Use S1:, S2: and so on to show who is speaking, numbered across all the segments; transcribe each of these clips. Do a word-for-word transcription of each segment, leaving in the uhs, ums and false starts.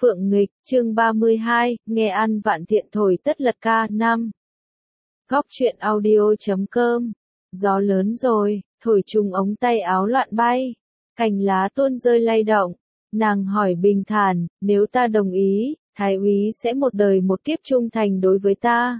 S1: Phượng nghịch, chương ba mươi hai, nghe ăn vạn thiện thổi tất lật ca năm. Góc truyện audio.com. Gió lớn rồi, thổi trùng ống tay áo loạn bay. Cành lá tuôn rơi lay động. Nàng hỏi bình thản, nếu ta đồng ý, thái úy sẽ một đời một kiếp trung thành đối với ta.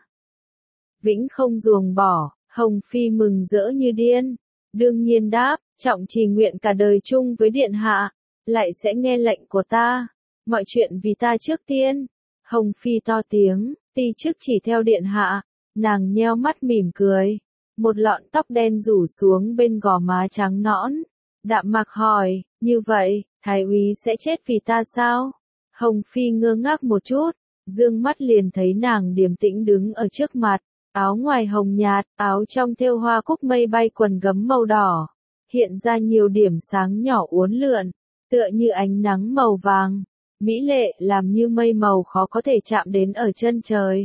S1: Vĩnh không ruồng bỏ, Hồng Phi mừng rỡ như điên. Đương nhiên đáp, trọng trì nguyện cả đời chung với điện hạ, lại sẽ nghe lệnh của ta. Mọi chuyện vì ta trước tiên. Hồng Phi to tiếng, ti chức chỉ theo điện hạ. Nàng nheo mắt mỉm cười. Một lọn tóc đen rủ xuống bên gò má trắng nõn. Đạm mạc hỏi, như vậy, thái úy sẽ chết vì ta sao? Hồng Phi ngơ ngác một chút, dương mắt liền thấy nàng điềm tĩnh đứng ở trước mặt. Áo ngoài hồng nhạt, áo trong thêu hoa cúc mây bay quần gấm màu đỏ. Hiện ra nhiều điểm sáng nhỏ uốn lượn, tựa như ánh nắng màu vàng. Mỹ lệ làm như mây màu khó có thể chạm đến ở chân trời.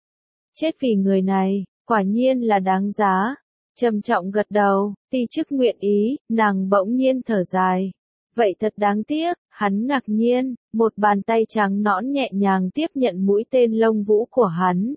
S1: Chết vì người này, quả nhiên là đáng giá. Trầm trọng gật đầu, ti chức nguyện ý, nàng bỗng nhiên thở dài. Vậy thật đáng tiếc, hắn ngạc nhiên, một bàn tay trắng nõn nhẹ nhàng tiếp nhận mũi tên lông vũ của hắn.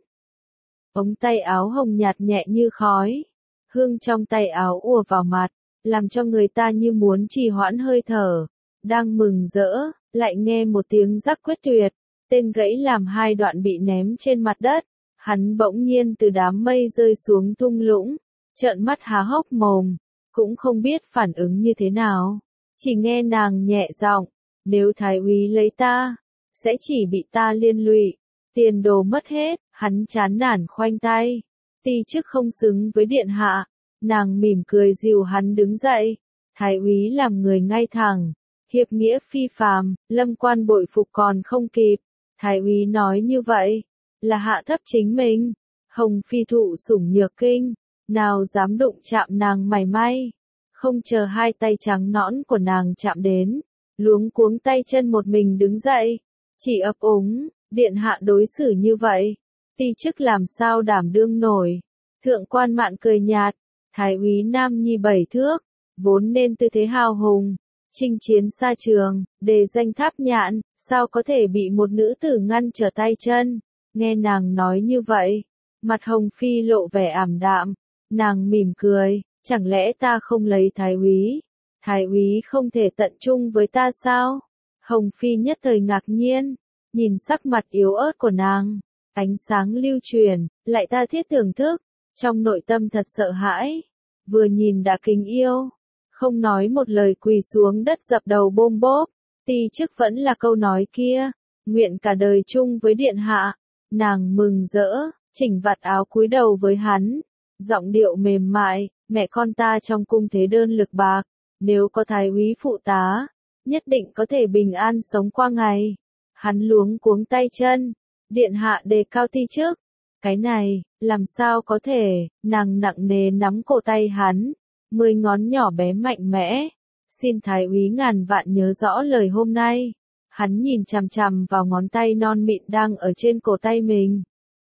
S1: Ống tay áo hồng nhạt nhẹ như khói. Hương trong tay áo ùa vào mặt, làm cho người ta như muốn trì hoãn hơi thở. Đang mừng rỡ, lại nghe một tiếng rắc quyết tuyệt, tên gãy làm hai đoạn bị ném trên mặt đất. Hắn bỗng nhiên từ đám mây rơi xuống thung lũng, trợn mắt há hốc mồm, cũng không biết phản ứng như thế nào. Chỉ nghe nàng nhẹ giọng, nếu thái úy lấy ta, sẽ chỉ bị ta liên lụy, tiền đồ mất hết. Hắn chán nản khoanh tay, ti chức không xứng với điện hạ. Nàng mỉm cười dìu hắn đứng dậy. Thái úy làm người ngay thẳng, hiệp nghĩa phi phàm, lâm quan bội phục còn không kịp. Thái úy nói như vậy, là hạ thấp chính mình. Hồng Phi thụ sủng nhược kinh, nào dám đụng chạm nàng mảy may. Không chờ hai tay trắng nõn của nàng chạm đến, luống cuống tay chân một mình đứng dậy, chỉ ấp úng, điện hạ đối xử như vậy, ti chức làm sao đảm đương nổi. Thượng quan Mạn cười nhạt, thái úy nam nhi bảy thước, vốn nên tư thế hào hùng, chinh chiến xa trường, đề danh tháp nhạn, sao có thể bị một nữ tử ngăn trở tay chân. Nghe nàng nói như vậy, mặt Hồng Phi lộ vẻ ảm đạm, nàng mỉm cười, chẳng lẽ ta không lấy thái úy? Thái úy không thể tận trung với ta sao? Hồng Phi nhất thời ngạc nhiên, nhìn sắc mặt yếu ớt của nàng, ánh sáng lưu truyền, lại tha thiết thưởng thức, trong nội tâm thật sợ hãi, vừa nhìn đã kính yêu, không nói một lời quỳ xuống đất dập đầu bôm bốp. Ti chức vẫn là câu nói kia, nguyện cả đời chung với điện hạ. Nàng mừng rỡ, chỉnh vạt áo cúi đầu với hắn, giọng điệu mềm mại, mẹ con ta trong cung thế đơn lực bạc, nếu có thái úy phụ tá, nhất định có thể bình an sống qua ngày. Hắn luống cuống tay chân, điện hạ đề cao ti chức, cái này, làm sao có thể. Nàng nặng nề nắm cổ tay hắn, mười ngón nhỏ bé mạnh mẽ, xin thái úy ngàn vạn nhớ rõ lời hôm nay. Hắn nhìn chằm chằm vào ngón tay non mịn đang ở trên cổ tay mình.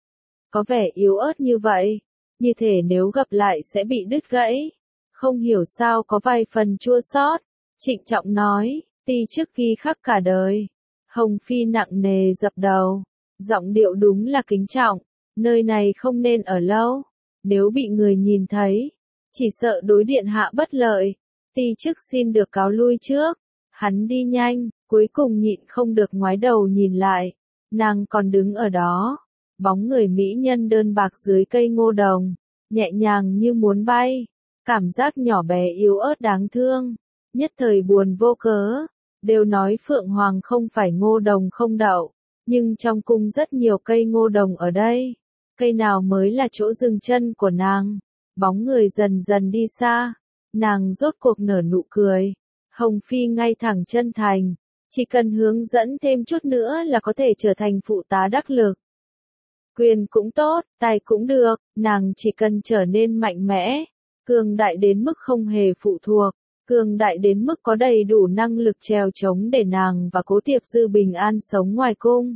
S1: Có vẻ yếu ớt như vậy, như thể nếu gặp lại sẽ bị đứt gãy. Không hiểu sao có vài phần chua xót. Trịnh trọng nói, ti chức ghi khắc cả đời. Hồng Phi nặng nề dập đầu, giọng điệu đúng là kính trọng, nơi này không nên ở lâu. Nếu bị người nhìn thấy, chỉ sợ đối điện hạ bất lợi. Ti chức xin được cáo lui trước. Hắn đi nhanh, cuối cùng nhịn không được ngoái đầu nhìn lại. Nàng còn đứng ở đó, bóng người mỹ nhân đơn bạc dưới cây ngô đồng, nhẹ nhàng như muốn bay, cảm giác nhỏ bé yếu ớt đáng thương, nhất thời buồn vô cớ. Đều nói Phượng Hoàng không phải ngô đồng không đậu, nhưng trong cung rất nhiều cây ngô đồng ở đây, cây nào mới là chỗ dừng chân của nàng. Bóng người dần dần đi xa, nàng rốt cuộc nở nụ cười. Hồng Phi ngay thẳng chân thành, chỉ cần hướng dẫn thêm chút nữa là có thể trở thành phụ tá đắc lực. Quyền cũng tốt, tài cũng được, nàng chỉ cần trở nên mạnh mẽ, cường đại đến mức không hề phụ thuộc, cường đại đến mức có đầy đủ năng lực trèo chống để nàng và Cố Tiệp Dư bình an sống ngoài cung.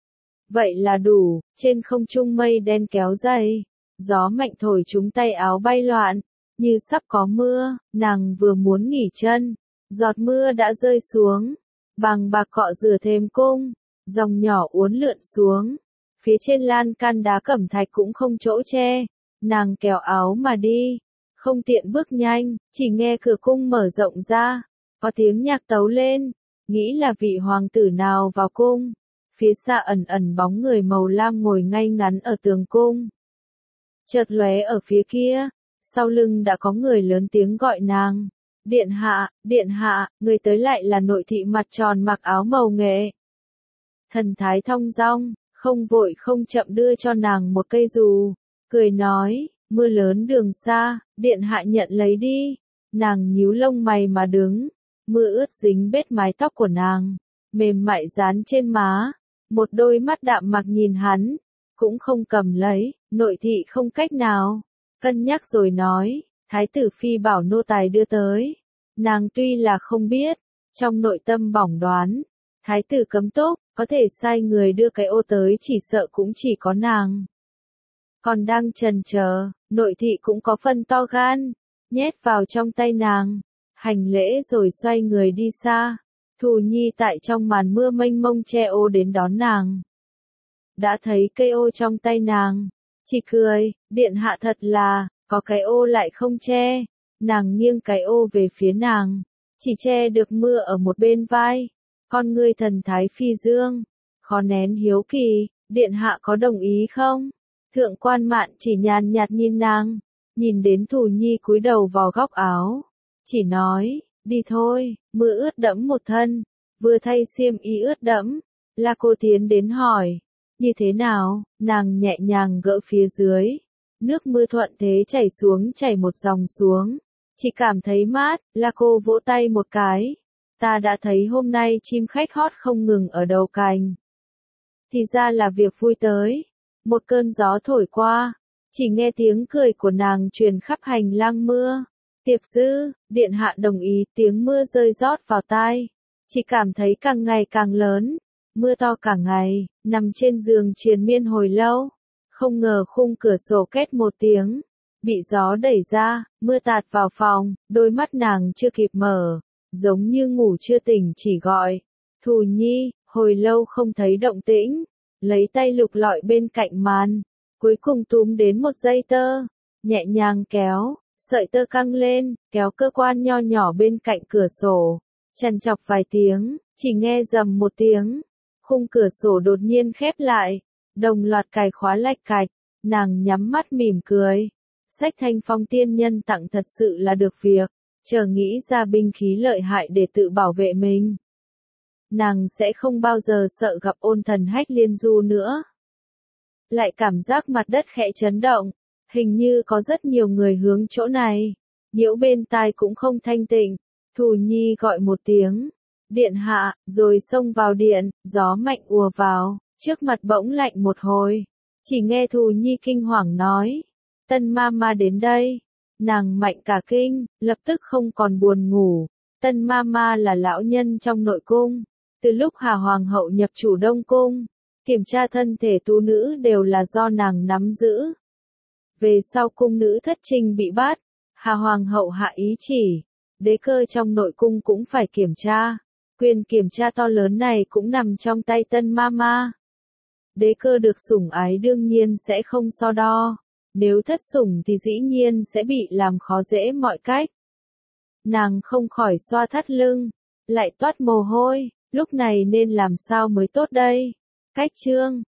S1: Vậy là đủ. Trên không trung mây đen kéo dày, gió mạnh thổi chúng tay áo bay loạn, như sắp có mưa. Nàng vừa muốn nghỉ chân, giọt mưa đã rơi xuống, bằng bạc cọ rửa thềm cung. Dòng nhỏ uốn lượn xuống. Phía trên lan can đá cẩm thạch cũng không chỗ che. Nàng kéo áo mà đi. Không tiện bước nhanh, chỉ nghe cửa cung mở rộng ra. Có tiếng nhạc tấu lên. Nghĩ là vị hoàng tử nào vào cung. Phía xa ẩn ẩn bóng người màu lam ngồi ngay ngắn ở tường cung. Chợt lóe ở phía kia. Sau lưng đã có người lớn tiếng gọi nàng. Điện hạ, điện hạ, người tới lại là nội thị mặt tròn mặc áo màu nghệ. Thần thái thong dong, không vội không chậm đưa cho nàng một cây dù, cười nói, mưa lớn đường xa, điện hạ nhận lấy đi. Nàng nhíu lông mày mà đứng, mưa ướt dính bết mái tóc của nàng, mềm mại dán trên má, một đôi mắt đạm mặc nhìn hắn, cũng không cầm lấy, nội thị không cách nào, cân nhắc rồi nói, thái tử phi bảo nô tài đưa tới. Nàng tuy là không biết, trong nội tâm bỏng đoán, thái tử cấm túc, có thể sai người đưa cái ô tới chỉ sợ cũng chỉ có nàng. Còn đang chần chờ, nội thị cũng có phân to gan, nhét vào trong tay nàng, hành lễ rồi xoay người đi xa. Thù Nhi tại trong màn mưa mênh mông che ô đến đón nàng. Đã thấy cây ô trong tay nàng, chỉ cười, điện hạ thật là, có cái ô lại không che. Nàng nghiêng cái ô về phía nàng, chỉ che được mưa ở một bên vai. Con ngươi thần thái phi dương, khó nén hiếu kỳ, điện hạ có đồng ý không? Thượng quan Mạn chỉ nhàn nhạt nhìn nàng, nhìn đến Thù Nhi cúi đầu vào góc áo, chỉ nói, đi thôi, mưa ướt đẫm một thân, vừa thay xiêm y ướt đẫm, là cô tiến đến hỏi, như thế nào? Nàng nhẹ nhàng gỡ phía dưới, nước mưa thuận thế chảy xuống chảy một dòng xuống, chỉ cảm thấy mát, là cô vỗ tay một cái, ta đã thấy hôm nay chim khách hót không ngừng ở đầu cành. Thì ra là việc vui tới. Một cơn gió thổi qua, chỉ nghe tiếng cười của nàng truyền khắp hành lang mưa. Tiệp Dư, điện hạ đồng ý, tiếng mưa rơi rót vào tai. Chỉ cảm thấy càng ngày càng lớn, mưa to cả ngày, nằm trên giường triền miên hồi lâu. Không ngờ khung cửa sổ két một tiếng, bị gió đẩy ra, mưa tạt vào phòng, đôi mắt nàng chưa kịp mở, giống như ngủ chưa tỉnh chỉ gọi. Thù Nhi, hồi lâu không thấy động tĩnh. Lấy tay lục lọi bên cạnh màn, cuối cùng túm đến một dây tơ, nhẹ nhàng kéo, sợi tơ căng lên, kéo cơ quan nho nhỏ bên cạnh cửa sổ, chằn chọc vài tiếng, chỉ nghe rầm một tiếng, khung cửa sổ đột nhiên khép lại, đồng loạt cài khóa lạch cạch, nàng nhắm mắt mỉm cười, sách Thanh Phong tiên nhân tặng thật sự là được việc, chờ nghĩ ra binh khí lợi hại để tự bảo vệ mình. Nàng sẽ không bao giờ sợ gặp ôn thần hách liên du nữa. Lại cảm giác mặt đất khẽ chấn động, hình như có rất nhiều người hướng chỗ này, nhiễu bên tai cũng không thanh tịnh. Thù Nhi gọi một tiếng, điện hạ, rồi xông vào điện, gió mạnh ùa vào, trước mặt bỗng lạnh một hồi, chỉ nghe Thù Nhi kinh hoàng nói, Tân ma ma đến đây. Nàng mạnh cả kinh, lập tức không còn buồn ngủ. Tân ma ma là lão nhân trong nội cung. Từ lúc Hà Hoàng hậu nhập chủ Đông Cung, kiểm tra thân thể tu nữ đều là do nàng nắm giữ. Về sau cung nữ thất trinh bị bắt, Hà Hoàng hậu hạ ý chỉ, đế cơ trong nội cung cũng phải kiểm tra. Quyền kiểm tra to lớn này cũng nằm trong tay Tân ma ma. Đế cơ được sủng ái đương nhiên sẽ không so đo. Nếu thất sủng thì dĩ nhiên sẽ bị làm khó dễ mọi cách. Nàng không khỏi xoa thắt lưng, lại toát mồ hôi. Lúc này nên làm sao mới tốt đây? Cách chương